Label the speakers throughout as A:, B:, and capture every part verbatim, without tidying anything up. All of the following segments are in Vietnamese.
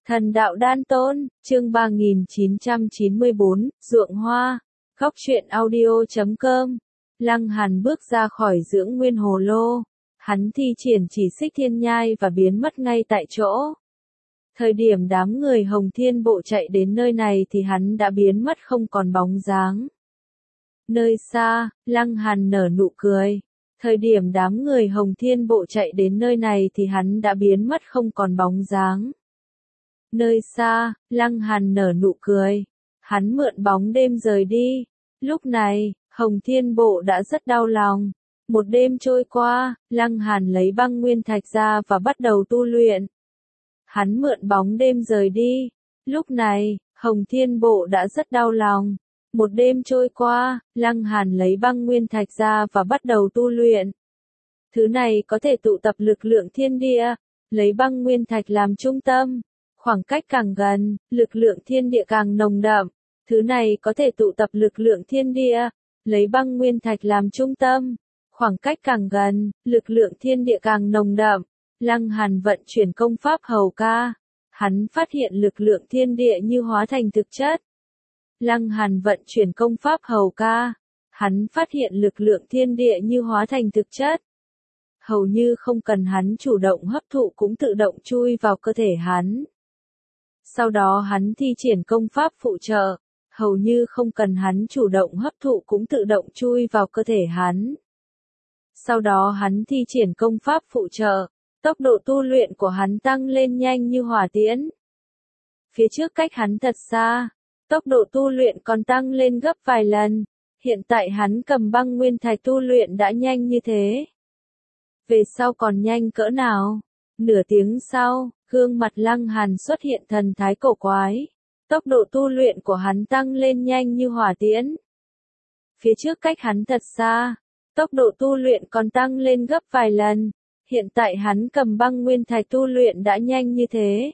A: Thần đạo đan tôn, chương ba nghìn chín trăm chín mươi bốn, ruộng hoa, góc truyện audio chấm com. Lăng Hàn bước ra khỏi dưỡng nguyên hồ lô. Hắn thi triển chỉ xích thiên nhai và biến mất ngay tại chỗ. Thời điểm đám người Hồng Thiên Bộ chạy đến nơi này thì hắn đã biến mất không còn bóng dáng. Nơi xa, Lăng Hàn nở nụ cười. Thời điểm đám người Hồng Thiên Bộ chạy đến nơi này thì hắn đã biến mất không còn bóng dáng. Nơi xa, Lăng Hàn nở nụ cười. Hắn mượn bóng đêm rời đi. Lúc này, Hồng Thiên Bộ đã rất đau lòng. Một đêm trôi qua, Lăng Hàn lấy băng nguyên thạch ra và bắt đầu tu luyện. Hắn mượn bóng đêm rời đi. Lúc này, Hồng Thiên Bộ đã rất đau lòng. Một đêm trôi qua, Lăng Hàn lấy băng nguyên thạch ra và bắt đầu tu luyện. Thứ này có thể tụ tập lực lượng thiên địa, lấy băng nguyên thạch làm trung tâm. Khoảng cách càng gần, lực lượng thiên địa càng nồng đậm. Thứ này có thể tụ tập lực lượng thiên địa, lấy băng nguyên thạch làm trung tâm. Khoảng cách càng gần, lực lượng thiên địa càng nồng đậm. Lăng Hàn vận chuyển công pháp hầu ca. Hắn phát hiện lực lượng thiên địa như hóa thành thực chất. Lăng Hàn vận chuyển công pháp hầu ca. Hắn phát hiện lực lượng thiên địa như hóa thành thực chất. Hầu như không cần hắn chủ động hấp thụ cũng tự động chui vào cơ thể hắn. Sau đó hắn thi triển công pháp phụ trợ. Hầu như không cần hắn chủ động hấp thụ cũng tự động chui vào cơ thể hắn. Sau đó hắn thi triển công pháp phụ trợ. Tốc độ tu luyện của hắn tăng lên nhanh như hỏa tiễn. Phía trước cách hắn thật xa. Tốc độ tu luyện còn tăng lên gấp vài lần. Hiện tại hắn cầm băng nguyên thạch tu luyện đã nhanh như thế. Về sau còn nhanh cỡ nào? Nửa tiếng sau, gương mặt Lăng Hàn xuất hiện thần thái cổ quái. Tốc độ tu luyện của hắn tăng lên nhanh như hỏa tiễn. Phía trước cách hắn thật xa. Tốc độ tu luyện còn tăng lên gấp vài lần. Hiện tại hắn cầm băng nguyên thạch tu luyện đã nhanh như thế.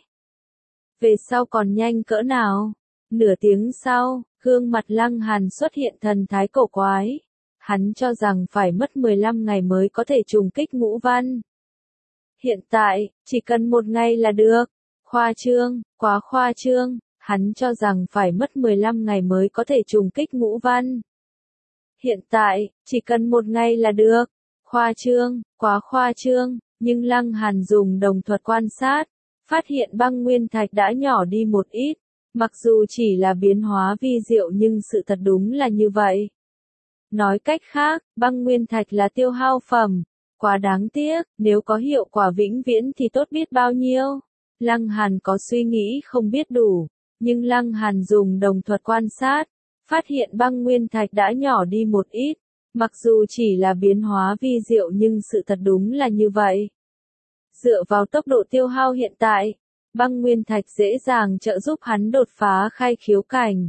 A: Về sau còn nhanh cỡ nào? Nửa tiếng sau, gương mặt Lăng Hàn xuất hiện thần thái cổ quái. Hắn cho rằng phải mất mười lăm ngày mới có thể trùng kích ngũ văn. Hiện tại, chỉ cần một ngày là được. Khoa trương, quá khoa trương. Hắn cho rằng phải mất mười lăm ngày mới có thể trùng kích ngũ văn. Hiện tại, chỉ cần một ngày là được. Khoa trương, quá khoa trương. Nhưng Lăng Hàn dùng đồng thuật quan sát, phát hiện băng nguyên thạch đã nhỏ đi một ít. Mặc dù chỉ là biến hóa vi diệu nhưng sự thật đúng là như vậy. Nói cách khác, băng nguyên thạch là tiêu hao phẩm. Quá đáng tiếc, nếu có hiệu quả vĩnh viễn thì tốt biết bao nhiêu. Lăng Hàn có suy nghĩ không biết đủ, nhưng Lăng Hàn dùng đồng thuật quan sát, phát hiện băng nguyên thạch đã nhỏ đi một ít. Mặc dù chỉ là biến hóa vi diệu nhưng sự thật đúng là như vậy. Dựa vào tốc độ tiêu hao hiện tại, băng nguyên thạch dễ dàng trợ giúp hắn đột phá khai khiếu cảnh.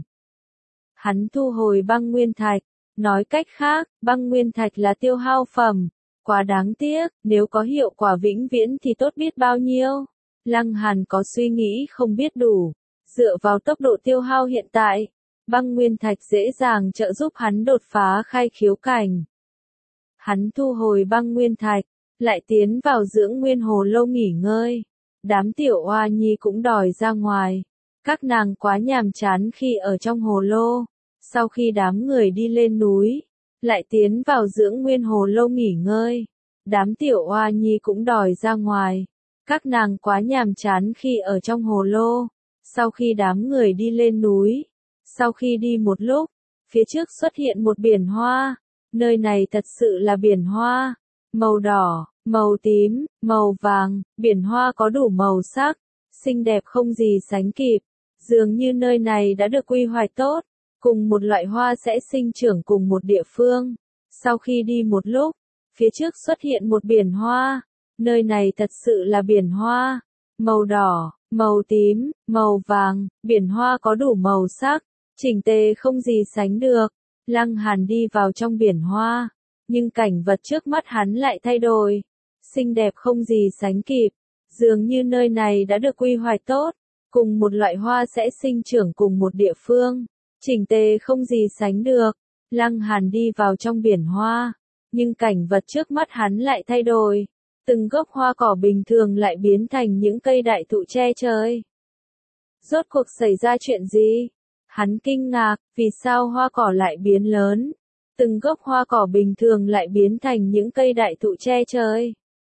A: Hắn thu hồi băng nguyên thạch, nói cách khác, băng nguyên thạch là tiêu hao phẩm. Quá đáng tiếc, nếu có hiệu quả vĩnh viễn thì tốt biết bao nhiêu. Lăng Hàn có suy nghĩ không biết đủ. Dựa vào tốc độ tiêu hao hiện tại, băng nguyên thạch dễ dàng trợ giúp hắn đột phá khai khiếu cảnh. Hắn thu hồi băng nguyên thạch, lại tiến vào dưỡng nguyên hồ lô nghỉ ngơi. Đám tiểu oa nhi cũng đòi ra ngoài. Các nàng quá nhàm chán khi ở trong hồ lô. Sau khi đám người đi lên núi, lại tiến vào dưỡng nguyên hồ lô nghỉ ngơi. Đám tiểu oa nhi cũng đòi ra ngoài. Các nàng quá nhàm chán khi ở trong hồ lô. Sau khi đám người đi lên núi, sau khi đi một lúc, phía trước xuất hiện một biển hoa. Nơi này thật sự là biển hoa. Màu đỏ, màu tím, màu vàng, biển hoa có đủ màu sắc, xinh đẹp không gì sánh kịp. Dường như nơi này đã được quy hoạch tốt. Cùng một loại hoa sẽ sinh trưởng cùng một địa phương. Sau khi đi một lúc, phía trước xuất hiện một biển hoa. Nơi này thật sự là biển hoa. Màu đỏ, màu tím, màu vàng, biển hoa có đủ màu sắc, chỉnh tề không gì sánh được. Lăng Hàn đi vào trong biển hoa, nhưng cảnh vật trước mắt hắn lại thay đổi. Xinh đẹp không gì sánh kịp. Dường như nơi này đã được quy hoạch tốt. Cùng một loại hoa sẽ sinh trưởng cùng một địa phương. Chỉnh tề không gì sánh được. Lăng Hàn đi vào trong biển hoa, nhưng cảnh vật trước mắt hắn lại thay đổi. Từng gốc hoa cỏ bình thường lại biến thành những cây đại thụ che trời. Rốt cuộc xảy ra chuyện gì? Hắn kinh ngạc, vì sao hoa cỏ lại biến lớn? Từng gốc hoa cỏ bình thường lại biến thành những cây đại thụ che trời.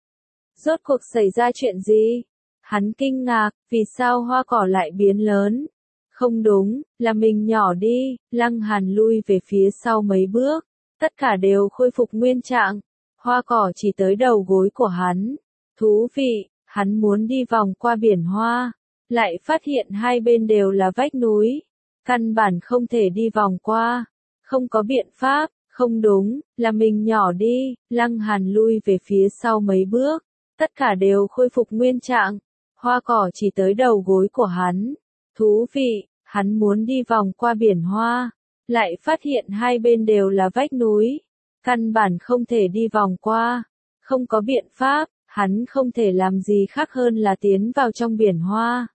A: Rốt cuộc xảy ra chuyện gì? Hắn kinh ngạc, vì sao hoa cỏ lại biến lớn? Không đúng, là mình nhỏ đi, Lăng Hàn lui về phía sau mấy bước. Tất cả đều khôi phục nguyên trạng. Hoa cỏ chỉ tới đầu gối của hắn. Thú vị, hắn muốn đi vòng qua biển hoa. Lại phát hiện hai bên đều là vách núi. Căn bản không thể đi vòng qua. Không có biện pháp, không đúng, là mình nhỏ đi, Lăng Hàn lui về phía sau mấy bước. Tất cả đều khôi phục nguyên trạng. Hoa cỏ chỉ tới đầu gối của hắn. Thú vị, hắn muốn đi vòng qua biển hoa. Lại phát hiện hai bên đều là vách núi. Căn bản không thể đi vòng qua. Không có biện pháp, hắn không thể làm gì khác hơn là tiến vào trong biển hoa.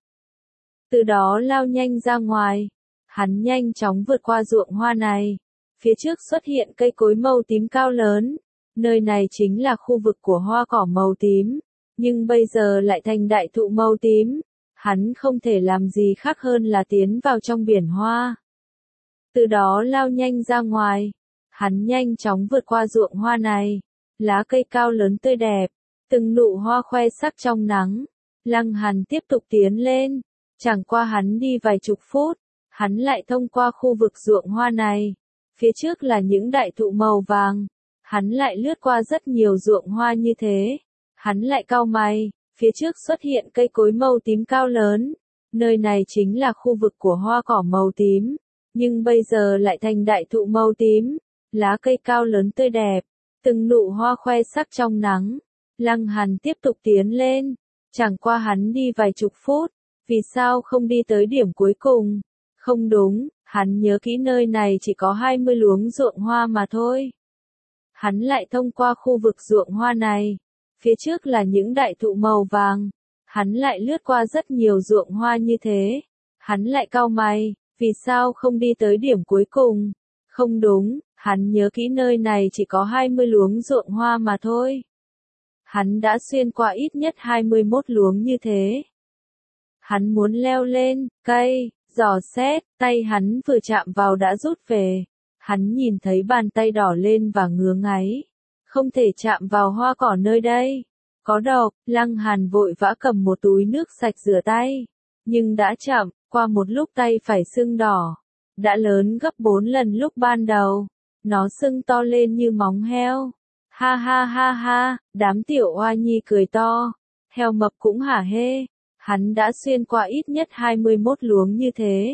A: Từ đó lao nhanh ra ngoài. Hắn nhanh chóng vượt qua ruộng hoa này. Phía trước xuất hiện cây cối màu tím cao lớn. Nơi này chính là khu vực của hoa cỏ màu tím. Nhưng bây giờ lại thành đại thụ màu tím. Hắn không thể làm gì khác hơn là tiến vào trong biển hoa. Từ đó lao nhanh ra ngoài. Hắn nhanh chóng vượt qua ruộng hoa này. Lá cây cao lớn tươi đẹp. Từng nụ hoa khoe sắc trong nắng. Lăng Hàn tiếp tục tiến lên. Chẳng qua hắn đi vài chục phút. Hắn lại thông qua khu vực ruộng hoa này. Phía trước là những đại thụ màu vàng. Hắn lại lướt qua rất nhiều ruộng hoa như thế. Hắn lại cau mày. Phía trước xuất hiện cây cối màu tím cao lớn. Nơi này chính là khu vực của hoa cỏ màu tím. Nhưng bây giờ lại thành đại thụ màu tím. Lá cây cao lớn tươi đẹp. Từng nụ hoa khoe sắc trong nắng. Lăng Hàn tiếp tục tiến lên. Chẳng qua hắn đi vài chục phút. Vì sao không đi tới điểm cuối cùng? Không đúng, hắn nhớ kỹ nơi này chỉ có hai mươi luống ruộng hoa mà thôi. Hắn lại thông qua khu vực ruộng hoa này. Phía trước là những đại thụ màu vàng. Hắn lại lướt qua rất nhiều ruộng hoa như thế. Hắn lại cau mày, vì sao không đi tới điểm cuối cùng? Không đúng, hắn nhớ kỹ nơi này chỉ có hai mươi luống ruộng hoa mà thôi. Hắn đã xuyên qua ít nhất hai mươi mốt luống như thế. Hắn muốn leo lên cây, dò xét, tay hắn vừa chạm vào đã rút về. Hắn nhìn thấy bàn tay đỏ lên và ngứa ngáy. Không thể chạm vào hoa cỏ nơi đây. Có độc, Lăng Hàn vội vã cầm một túi nước sạch rửa tay. Nhưng đã chậm, qua một lúc tay phải sưng đỏ. Đã lớn gấp bốn lần lúc ban đầu. Nó sưng to lên như móng heo. Ha ha ha ha, đám tiểu oa nhi cười to. Heo mập cũng hả hê. Hắn đã xuyên qua ít nhất hai mươi mốt luống như thế.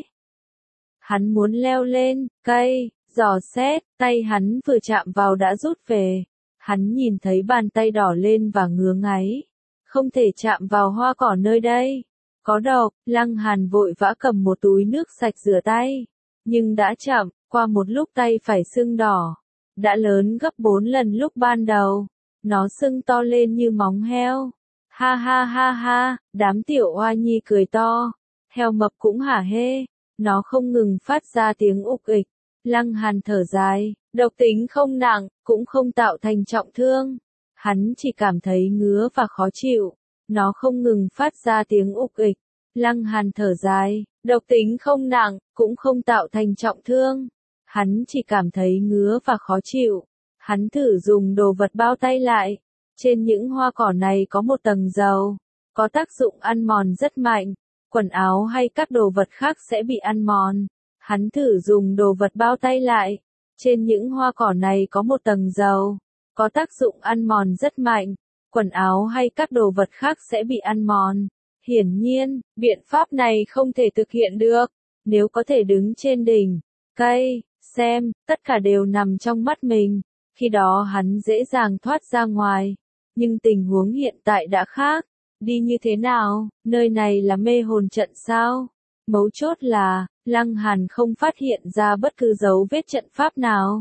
A: Hắn muốn leo lên cây, dò xét, tay hắn vừa chạm vào đã rút về. Hắn nhìn thấy bàn tay đỏ lên và ngứa ngáy. Không thể chạm vào hoa cỏ nơi đây. Có độc, Lăng Hàn vội vã cầm một túi nước sạch rửa tay. Nhưng đã chậm, qua một lúc tay phải sưng đỏ. Đã lớn gấp bốn lần lúc ban đầu. Nó sưng to lên như móng heo. Ha ha ha ha, đám tiểu oa nhi cười to. Heo mập cũng hả hê. Nó không ngừng phát ra tiếng ục ịch. Lăng Hàn thở dài, độc tính không nặng, cũng không tạo thành trọng thương. Hắn chỉ cảm thấy ngứa và khó chịu. Nó không ngừng phát ra tiếng ục ịch. Lăng Hàn thở dài, độc tính không nặng, cũng không tạo thành trọng thương. Hắn chỉ cảm thấy ngứa và khó chịu. Hắn thử dùng đồ vật bao tay lại. Trên những hoa cỏ này có một tầng dầu. Có tác dụng ăn mòn rất mạnh. Quần áo hay các đồ vật khác sẽ bị ăn mòn. Hắn thử dùng đồ vật bao tay lại. Trên những hoa cỏ này có một tầng dầu. Có tác dụng ăn mòn rất mạnh. Quần áo hay các đồ vật khác sẽ bị ăn mòn. Hiển nhiên, biện pháp này không thể thực hiện được. Nếu có thể đứng trên đỉnh cây, xem, tất cả đều nằm trong mắt mình. Khi đó hắn dễ dàng thoát ra ngoài. Nhưng tình huống hiện tại đã khác. Đi như thế nào, nơi này là mê hồn trận sao? Mấu chốt là, Lăng Hàn không phát hiện ra bất cứ dấu vết trận pháp nào.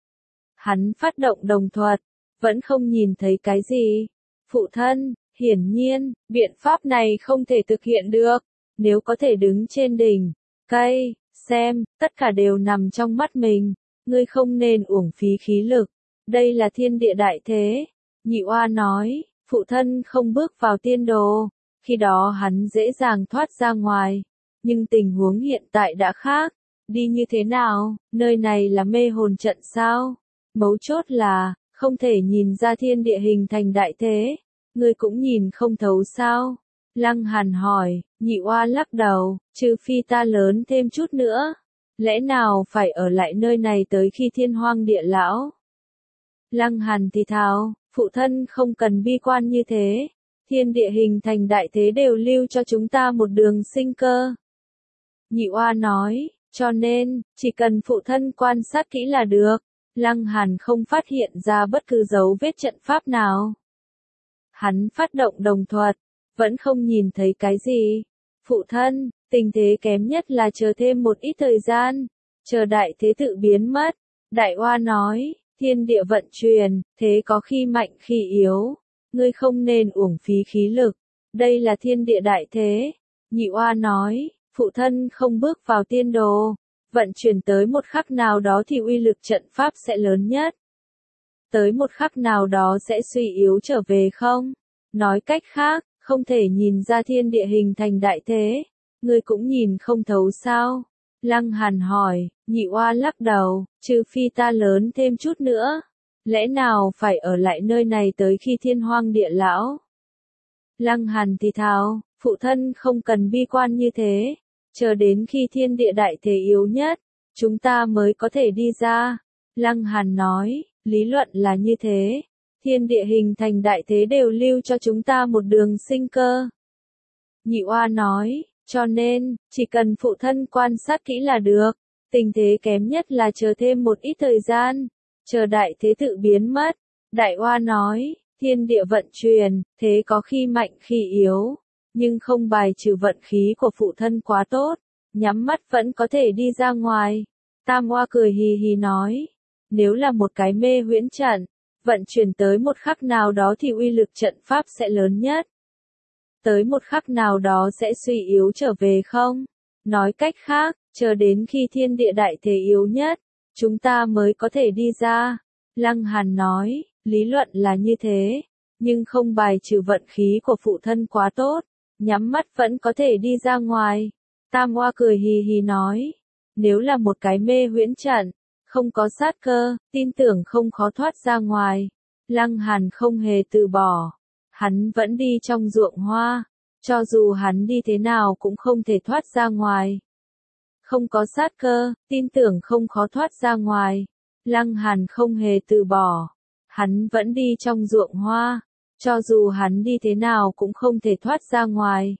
A: Hắn phát động đồng thuật, vẫn không nhìn thấy cái gì. Phụ thân, hiển nhiên, biện pháp này không thể thực hiện được. Nếu có thể đứng trên đỉnh cây, xem, tất cả đều nằm trong mắt mình. Ngươi không nên uổng phí khí lực. Đây là thiên địa đại thế. Nhị oa nói, phụ thân không bước vào tiên đồ. Khi đó hắn dễ dàng thoát ra ngoài. Nhưng tình huống hiện tại đã khác. Đi như thế nào, nơi này là mê hồn trận sao? Mấu chốt là, không thể nhìn ra thiên địa hình thành đại thế. Ngươi cũng nhìn không thấu sao? Lăng Hàn hỏi, Nhị Oa lắc đầu, trừ phi ta lớn thêm chút nữa. Lẽ nào phải ở lại nơi này tới khi thiên hoang địa lão? Lăng Hàn thì thào, phụ thân không cần bi quan như thế. Thiên địa hình thành đại thế đều lưu cho chúng ta một đường sinh cơ. Nhị Oa nói, cho nên, chỉ cần phụ thân quan sát kỹ là được. Lăng Hàn không phát hiện ra bất cứ dấu vết trận pháp nào. Hắn phát động đồng thuật, vẫn không nhìn thấy cái gì. Phụ thân, tình thế kém nhất là chờ thêm một ít thời gian, chờ đại thế tự biến mất. Đại Oa nói, thiên địa vận chuyển, thế có khi mạnh khi yếu. Ngươi không nên uổng phí khí lực, đây là thiên địa đại thế. Nhị Oa nói, phụ thân không bước vào tiên đồ, vận chuyển tới một khắc nào đó thì uy lực trận pháp sẽ lớn nhất. Tới một khắc nào đó sẽ suy yếu trở về không? Nói cách khác, không thể nhìn ra thiên địa hình thành đại thế. Ngươi cũng nhìn không thấu sao? Lăng Hàn hỏi, Nhị Oa lắc đầu, trừ phi ta lớn thêm chút nữa. Lẽ nào phải ở lại nơi này tới khi thiên hoang địa lão? Lăng Hàn thì thào, phụ thân không cần bi quan như thế. Chờ đến khi thiên địa đại thế yếu nhất, chúng ta mới có thể đi ra. Lăng Hàn nói, lý luận là như thế. Thiên địa hình thành đại thế đều lưu cho chúng ta một đường sinh cơ. Nhị Oa nói, cho nên, chỉ cần phụ thân quan sát kỹ là được. Tình thế kém nhất là chờ thêm một ít thời gian, chờ đại thế tự biến mất. Đại Oa nói, thiên địa vận chuyển, thế có khi mạnh khi yếu. Nhưng không bài trừ vận khí của phụ thân quá tốt, nhắm mắt vẫn có thể đi ra ngoài. Tam Oa cười hì hì nói, nếu là một cái mê huyễn trận, vận chuyển tới một khắc nào đó thì uy lực trận pháp sẽ lớn nhất. Tới một khắc nào đó sẽ suy yếu trở về không? Nói cách khác, chờ đến khi thiên địa đại thế yếu nhất, chúng ta mới có thể đi ra. Lăng Hàn nói, lý luận là như thế, nhưng không bài trừ vận khí của phụ thân quá tốt, nhắm mắt vẫn có thể đi ra ngoài. Tam Oa cười hì hì nói, nếu là một cái mê huyễn trận, không có sát cơ, tin tưởng không khó thoát ra ngoài. Lăng Hàn không hề từ bỏ, hắn vẫn đi trong ruộng hoa, cho dù hắn đi thế nào cũng không thể thoát ra ngoài. Không có sát cơ, tin tưởng không khó thoát ra ngoài. Lăng Hàn không hề từ bỏ, hắn vẫn đi trong ruộng hoa, cho dù hắn đi thế nào cũng không thể thoát ra ngoài.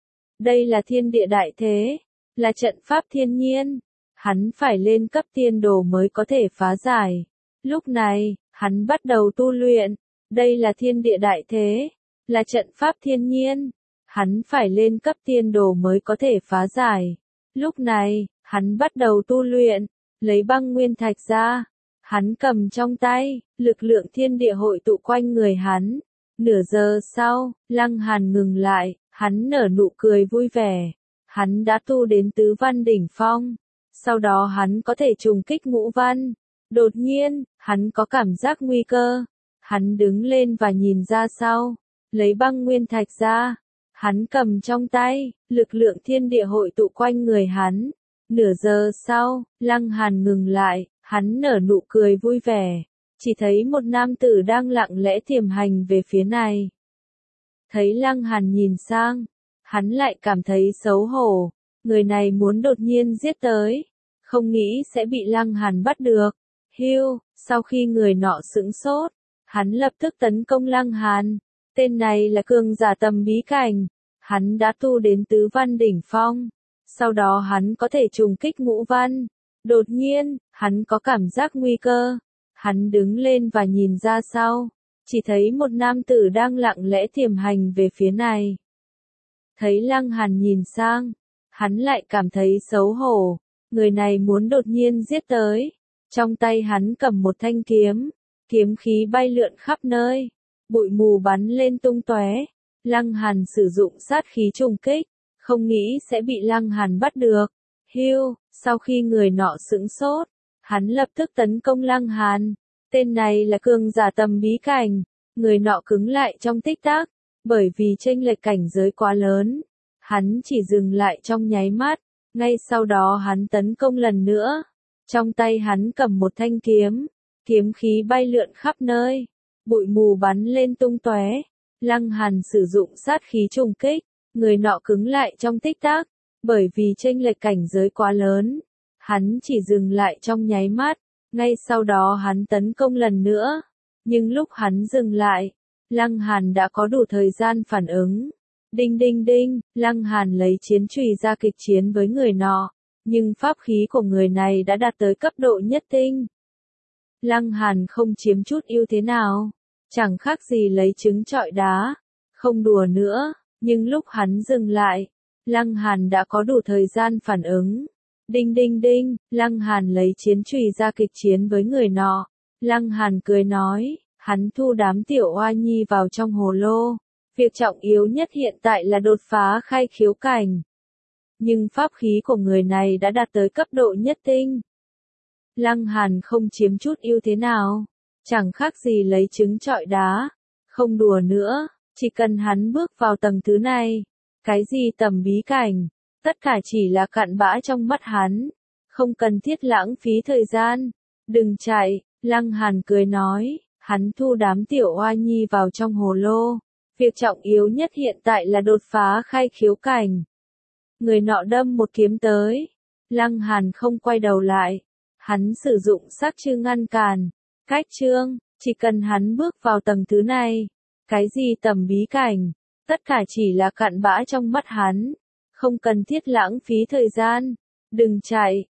A: Đây là thiên địa đại thế, là trận pháp thiên nhiên, hắn phải lên cấp tiên đồ mới có thể phá giải. Lúc này, hắn bắt đầu tu luyện, đây là thiên địa đại thế, là trận pháp thiên nhiên, hắn phải lên cấp tiên đồ mới có thể phá giải. Lúc này, hắn bắt đầu tu luyện, lấy băng nguyên thạch ra, hắn cầm trong tay, lực lượng thiên địa hội tụ quanh người hắn. Nửa giờ sau, Lăng Hàn ngừng lại, hắn nở nụ cười vui vẻ. Hắn đã tu đến tứ văn đỉnh phong. Sau đó hắn có thể trùng kích ngũ văn. Đột nhiên, hắn có cảm giác nguy cơ. Hắn đứng lên và nhìn ra sau. Lấy băng nguyên thạch ra. Hắn cầm trong tay, lực lượng thiên địa hội tụ quanh người hắn. Nửa giờ sau, Lăng Hàn ngừng lại, hắn nở nụ cười vui vẻ. Chỉ thấy một nam tử đang lặng lẽ tiềm hành về phía này. Thấy Lăng Hàn nhìn sang, hắn lại cảm thấy xấu hổ. Người này muốn đột nhiên giết tới, không nghĩ sẽ bị Lăng Hàn bắt được. Hiu, sau khi người nọ sững sốt, hắn lập tức tấn công Lăng Hàn. Tên này là cường giả tầm bí cảnh, hắn đã tu đến tứ văn đỉnh phong. Sau đó hắn có thể trùng kích ngũ văn. Đột nhiên, hắn có cảm giác nguy cơ. Hắn đứng lên và nhìn ra sau, chỉ thấy một nam tử đang lặng lẽ tiềm hành về phía này. Thấy Lăng Hàn nhìn sang, hắn lại cảm thấy xấu hổ, người này muốn đột nhiên giết tới. Trong tay hắn cầm một thanh kiếm, kiếm khí bay lượn khắp nơi, bụi mù bắn lên tung tóe. Lăng Hàn sử dụng sát khí trùng kích, không nghĩ sẽ bị Lăng Hàn bắt được. Hiu, sau khi người nọ sững sốt, hắn lập tức tấn công Lăng Hàn. Tên này là cường giả tầm bí cảnh, người nọ cứng lại trong tích tắc, bởi vì chênh lệch cảnh giới quá lớn. Hắn chỉ dừng lại trong nháy mắt, ngay sau đó hắn tấn công lần nữa. Trong tay hắn cầm một thanh kiếm, kiếm khí bay lượn khắp nơi, bụi mù bắn lên tung tóe. Lăng Hàn sử dụng sát khí trùng kích, người nọ cứng lại trong tích tắc, bởi vì chênh lệch cảnh giới quá lớn. Hắn chỉ dừng lại trong nháy mắt, ngay sau đó hắn tấn công lần nữa. Nhưng lúc hắn dừng lại, Lăng Hàn đã có đủ thời gian phản ứng. Đinh đinh đinh, Lăng Hàn lấy chiến chùy ra kịch chiến với người nọ, nhưng pháp khí của người này đã đạt tới cấp độ nhất tinh. Lăng Hàn không chiếm chút ưu thế nào, chẳng khác gì lấy trứng trọi đá, không đùa nữa, nhưng lúc hắn dừng lại, Lăng Hàn đã có đủ thời gian phản ứng. Đinh đinh đinh, Lăng Hàn lấy chiến chùy ra kịch chiến với người nọ. Lăng Hàn cười nói, hắn thu đám tiểu oa nhi vào trong hồ lô. Việc trọng yếu nhất hiện tại là đột phá khai khiếu cảnh. Nhưng pháp khí của người này đã đạt tới cấp độ nhất tinh. Lăng Hàn không chiếm chút ưu thế nào, chẳng khác gì lấy trứng trọi đá, không đùa nữa, chỉ cần hắn bước vào tầng thứ này, cái gì tầm bí cảnh, tất cả chỉ là cặn bã trong mắt hắn, không cần thiết lãng phí thời gian. Đừng chạy, Lăng Hàn cười nói, hắn thu đám tiểu oa nhi vào trong hồ lô. Việc trọng yếu nhất hiện tại là đột phá khai khiếu cảnh. Người nọ đâm một kiếm tới. Lăng Hàn không quay đầu lại. Hắn sử dụng sắc chư ngăn cản. Cách chương, chỉ cần hắn bước vào tầng thứ này. Cái gì tầm bí cảnh, tất cả chỉ là cặn bã trong mắt hắn. Không cần thiết lãng phí thời gian. Đừng chạy,